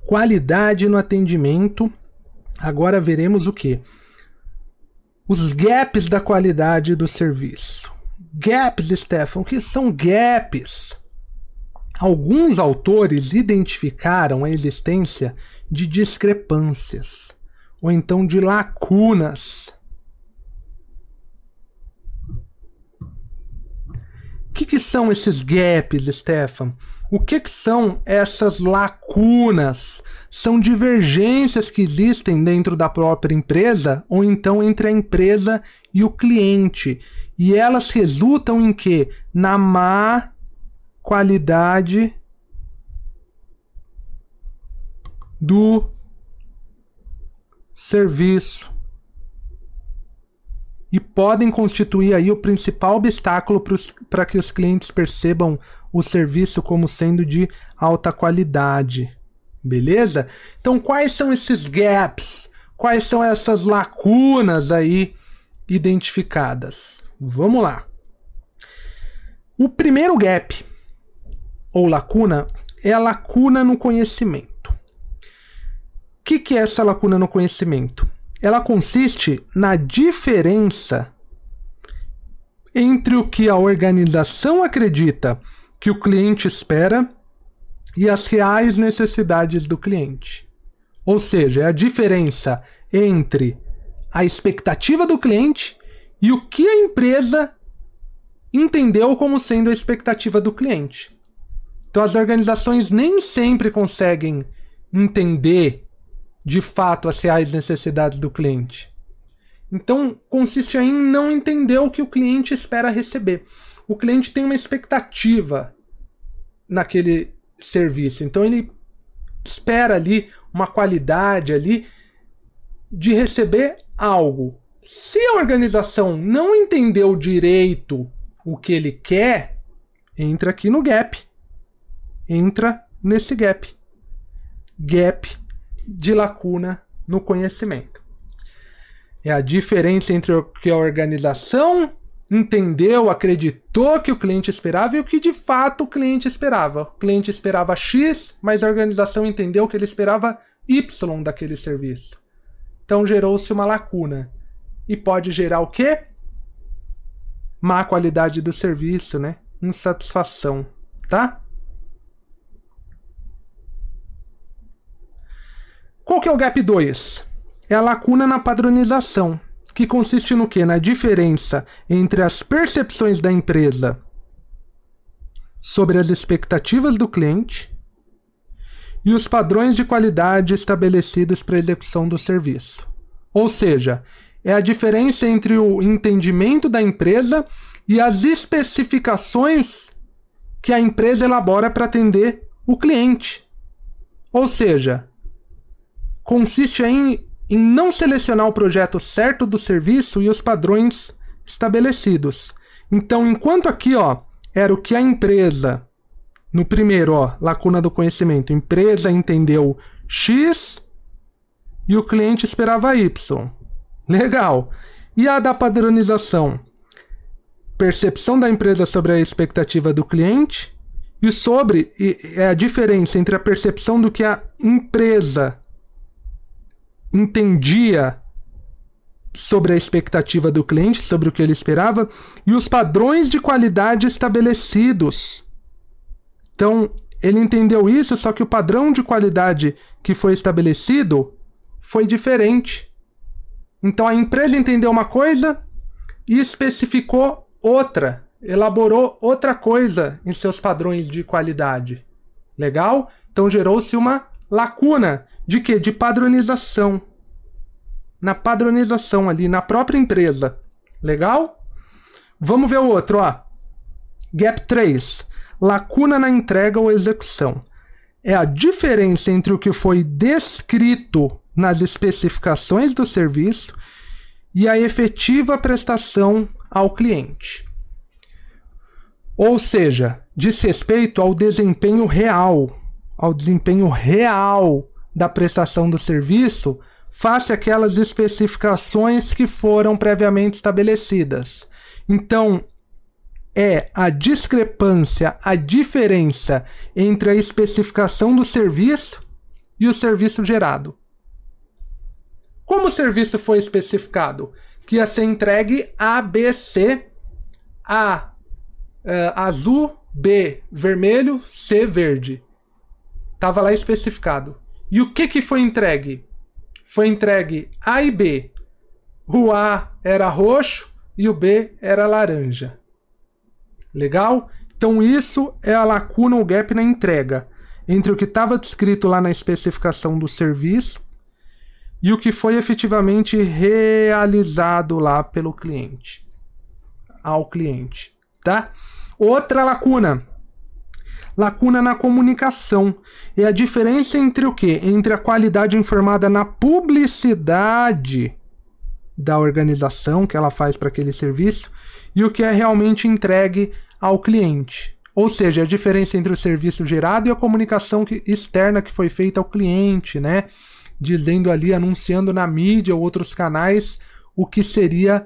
Qualidade no atendimento. Agora veremos o quê? Os gaps da qualidade do serviço. Gaps, Stefan, o que são gaps? Alguns autores identificaram a existência de discrepâncias, ou então de lacunas. O que são esses gaps, Stefan? O que são essas lacunas? São divergências que existem dentro da própria empresa ou então entre a empresa e o cliente. E elas resultam em quê? Na má qualidade do serviço. E podem constituir aí o principal obstáculo para que os clientes percebam o serviço como sendo de alta qualidade. Beleza? Então, quais são esses gaps? Quais são essas lacunas aí identificadas? Vamos lá. O primeiro gap, ou lacuna, é a lacuna no conhecimento. O que é essa lacuna no conhecimento? Ela consiste na diferença entre o que a organização acredita que o cliente espera e as reais necessidades do cliente. Ou seja, é a diferença entre a expectativa do cliente e o que a empresa entendeu como sendo a expectativa do cliente. Então as organizações nem sempre conseguem entender de fato as reais necessidades do cliente. Então consiste em não entender o que o cliente espera receber. O cliente tem uma expectativa naquele serviço, então ele espera ali uma qualidade ali de receber algo. Se a organização não entendeu direito o que ele quer, entra aqui no gap. Entra nesse gap. Gap de lacuna no conhecimento. É a diferença entre o que a organização entendeu, acreditou que o cliente esperava e o que de fato o cliente esperava. O cliente esperava X, mas a organização entendeu que ele esperava Y daquele serviço. Então gerou-se uma lacuna. E pode gerar o quê? Má qualidade do serviço, né? Insatisfação, tá? Qual que é o gap 2? É a lacuna na padronização, que consiste no quê? Na diferença entre as percepções da empresa sobre as expectativas do cliente e os padrões de qualidade estabelecidos para a execução do serviço. Ou seja, é a diferença entre o entendimento da empresa e as especificações que a empresa elabora para atender o cliente. Ou seja, consiste em não selecionar o projeto certo do serviço e os padrões estabelecidos. Então, enquanto aqui, era o que a empresa, no primeiro, lacuna do conhecimento, a empresa entendeu X e o cliente esperava Y. Legal. E a da padronização? Percepção da empresa sobre a expectativa do cliente e a diferença entre a percepção do que a empresa entendia sobre a expectativa do cliente, sobre o que ele esperava, e os padrões de qualidade estabelecidos. Então, ele entendeu isso, só que o padrão de qualidade que foi estabelecido foi diferente. Então, a empresa entendeu uma coisa e especificou outra, elaborou outra coisa em seus padrões de qualidade. Legal? Então, gerou-se uma lacuna. De quê? De padronização. Na padronização ali, na própria empresa. Legal? Vamos ver o outro, Gap 3. Lacuna na entrega ou execução. É a diferença entre o que foi descrito nas especificações do serviço e a efetiva prestação ao cliente. Ou seja, diz respeito ao desempenho real da prestação do serviço face àquelas especificações que foram previamente estabelecidas. Então, é a discrepância, a diferença entre a especificação do serviço e o serviço gerado. Como o serviço foi especificado? Que ia ser entregue A, B, C, A, azul, B, vermelho, C, verde. Estava lá especificado. E o que foi entregue? Foi entregue A e B. O A era roxo e o B era laranja. Legal? Então isso é a lacuna ou gap na entrega entre o que estava descrito lá na especificação do serviço e o que foi efetivamente realizado lá pelo cliente, ao cliente, tá? Outra lacuna. Lacuna na comunicação. É a diferença entre o quê? Entre a qualidade informada na publicidade da organização que ela faz para aquele serviço e o que é realmente entregue ao cliente. Ou seja, a diferença entre o serviço gerado e a comunicação externa que foi feita ao cliente, né? Dizendo ali, anunciando na mídia ou outros canais o que seria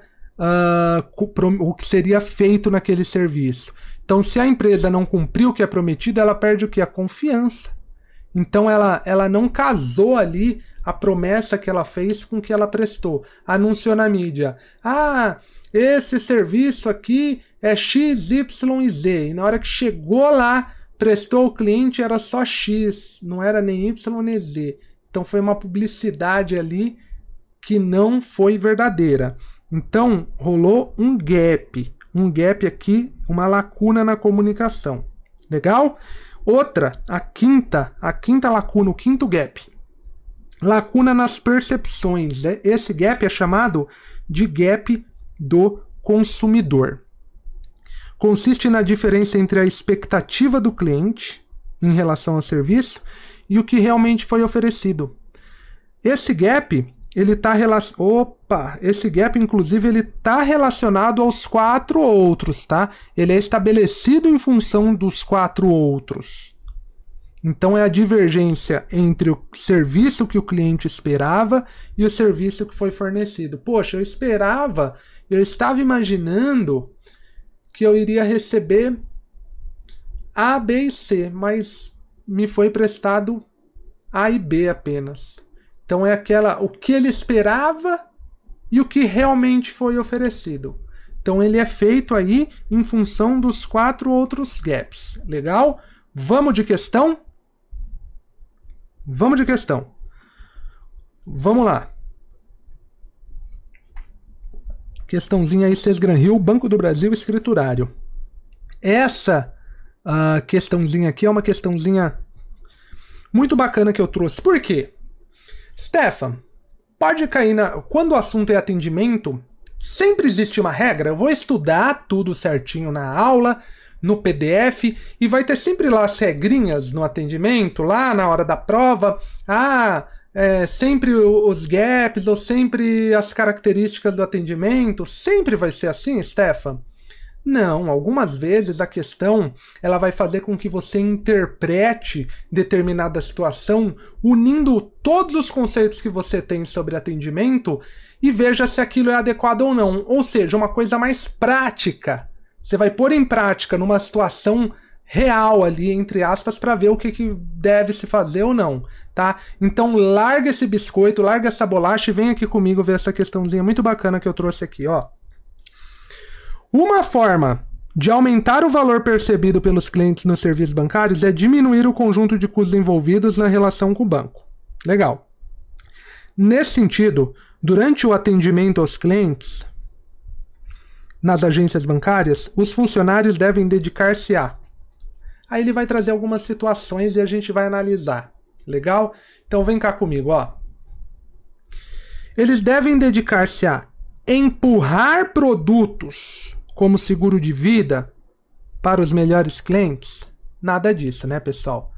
feito naquele serviço. Então, se a empresa não cumpriu o que é prometido, ela perde o que? A confiança. Então, ela não casou ali a promessa que ela fez com o que ela prestou. Anunciou na mídia. Ah, esse serviço aqui é X, Y e Z. E na hora que chegou lá, prestou ao cliente, era só X. Não era nem Y nem Z. Então, foi uma publicidade ali que não foi verdadeira. Então, rolou um gap. Um gap aqui, uma lacuna na comunicação. Legal? Outra, a quinta lacuna, o quinto gap. Lacuna nas percepções. Esse gap é chamado de gap do consumidor. Consiste na diferença entre a expectativa do cliente em relação ao serviço e o que realmente foi oferecido. Esse gap, esse gap, inclusive, ele está relacionado aos 4 outros, tá? Ele é estabelecido em função dos 4 outros. Então, é a divergência entre o serviço que o cliente esperava e o serviço que foi fornecido. Poxa, eu estava imaginando que eu iria receber A, B e C, mas me foi prestado A e B apenas. Então é o que ele esperava e o que realmente foi oferecido. Então ele é feito aí em função dos 4 outros gaps. Legal? Vamos de questão? Vamos de questão. Vamos lá. Questãozinha aí, Sesgran Hill, Banco do Brasil, escriturário. Essa questãozinha aqui é uma questãozinha muito bacana que eu trouxe. Por quê? Stefan, pode cair quando o assunto é atendimento, sempre existe uma regra. Eu vou estudar tudo certinho na aula, no PDF, e vai ter sempre lá as regrinhas no atendimento, lá na hora da prova. Sempre os gaps, ou sempre as características do atendimento. Sempre vai ser assim, Stefan? Não, algumas vezes a questão ela vai fazer com que você interprete determinada situação unindo todos os conceitos que você tem sobre atendimento e veja se aquilo é adequado ou não. Ou seja, uma coisa mais prática. Você vai pôr em prática numa situação real ali, entre aspas, para ver o que deve se fazer ou não, tá? Então larga esse biscoito, larga essa bolacha e vem aqui comigo ver essa questãozinha muito bacana que eu trouxe aqui, ó. Uma forma de aumentar o valor percebido pelos clientes nos serviços bancários é diminuir o conjunto de custos envolvidos na relação com o banco. Legal. Nesse sentido, durante o atendimento aos clientes, nas agências bancárias, os funcionários devem dedicar-se a... Aí ele vai trazer algumas situações e a gente vai analisar. Legal? Então vem cá comigo, ó. Eles devem dedicar-se a empurrar produtos como seguro de vida para os melhores clientes? Nada disso, né, pessoal?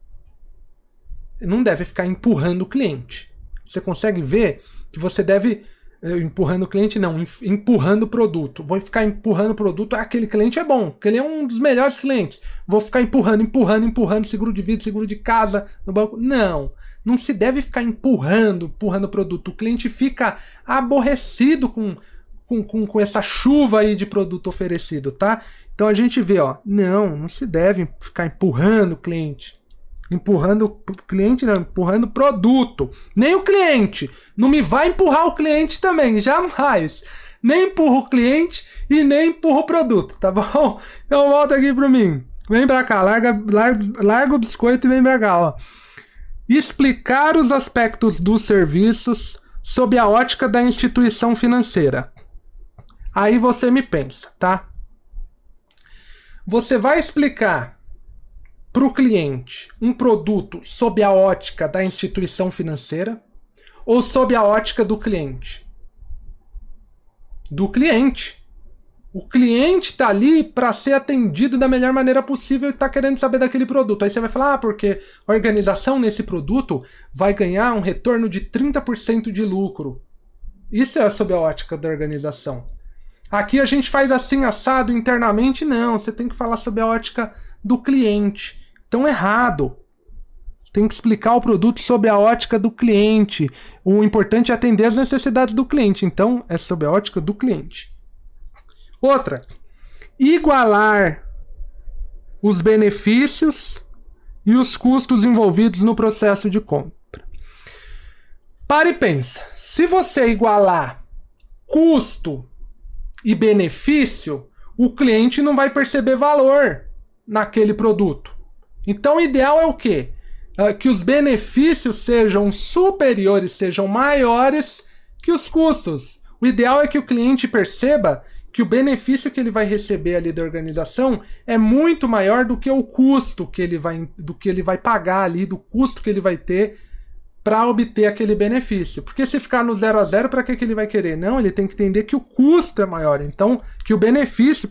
Não deve ficar empurrando o cliente. Você consegue ver que você deve... Empurrando o cliente, não. Empurrando o produto. Vou ficar empurrando o produto. Aquele cliente é bom. Aquele é um dos melhores clientes. Vou ficar empurrando seguro de vida, seguro de casa no banco. Não. Não se deve ficar empurrando o produto. O cliente fica aborrecido com essa chuva aí de produto oferecido, tá? Então a gente vê, ó, não se deve ficar empurrando o cliente. Empurrando o cliente, não, empurrando o produto. Nem o cliente. Não me vai empurrar o cliente também, jamais. Nem empurra o cliente e nem empurra o produto, tá bom? Então volta aqui para mim. Vem pra cá, larga o biscoito e vem pra cá, ó. Explicar os aspectos dos serviços sob a ótica da instituição financeira. Aí você me pensa, tá? Você vai explicar para o cliente um produto sob a ótica da instituição financeira ou sob a ótica do cliente? Do cliente. O cliente tá ali para ser atendido da melhor maneira possível e tá querendo saber daquele produto. Aí você vai falar, porque a organização nesse produto vai ganhar um retorno de 30% de lucro. Isso é sob a ótica da organização. Aqui a gente faz assim, assado, internamente, não. Você tem que falar sob a ótica do cliente. Então, errado. Tem que explicar o produto sob a ótica do cliente. O importante é atender as necessidades do cliente. Então, é sob a ótica do cliente. Outra, igualar os benefícios e os custos envolvidos no processo de compra. Para e pensa. Se você igualar custo e benefício, o cliente não vai perceber valor naquele produto. Então, o ideal é o quê? Que os benefícios sejam superiores, sejam maiores que os custos. O ideal é que o cliente perceba que o benefício que ele vai receber ali da organização é muito maior do que o custo que ele vai pagar ali, do custo que ele vai ter para obter aquele benefício. Porque se ficar no 0 a 0, para que ele vai querer? Não, ele tem que entender que o custo é maior. Então, que o benefício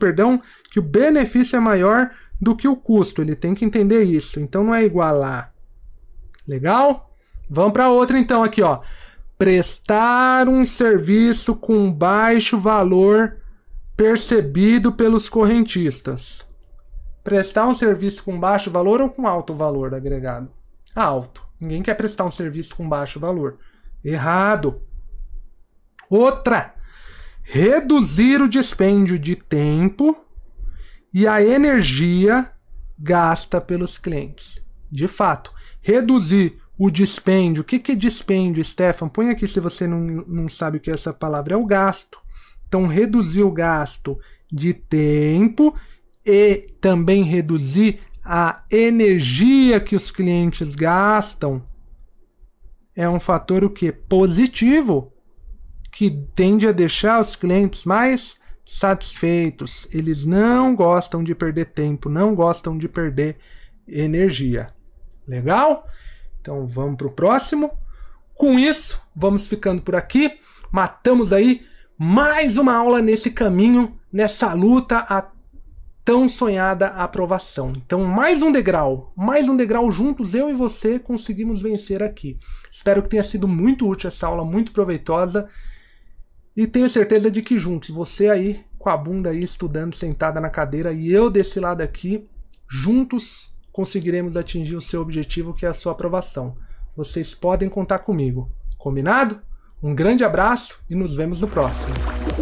é maior do que o custo. Ele tem que entender isso. Então, não é igualar. Legal? Vamos para outra então aqui, ó. Prestar um serviço com baixo valor percebido pelos correntistas. Prestar um serviço com baixo valor ou com alto valor agregado? Alto. Ninguém quer prestar um serviço com baixo valor. Errado. Outra. Reduzir o dispêndio de tempo e a energia gasta pelos clientes. De fato, reduzir o dispêndio. O que é dispêndio, Stefan? Põe aqui se você não sabe o que é essa palavra. É o gasto. Então, reduzir o gasto de tempo e também reduzir a energia que os clientes gastam é um fator o quê? Positivo, que tende a deixar os clientes mais satisfeitos. Eles não gostam de perder tempo, não gostam de perder energia. Legal? Então vamos para o próximo. Com isso, vamos ficando por aqui. Matamos aí mais uma aula nesse caminho, nessa luta a tão sonhada aprovação. Então, mais um degrau juntos, eu e você conseguimos vencer aqui. Espero que tenha sido muito útil essa aula, muito proveitosa. E tenho certeza de que juntos, você aí com a bunda aí estudando, sentada na cadeira, e eu desse lado aqui, juntos conseguiremos atingir o seu objetivo, que é a sua aprovação. Vocês podem contar comigo. Combinado? Um grande abraço e nos vemos no próximo.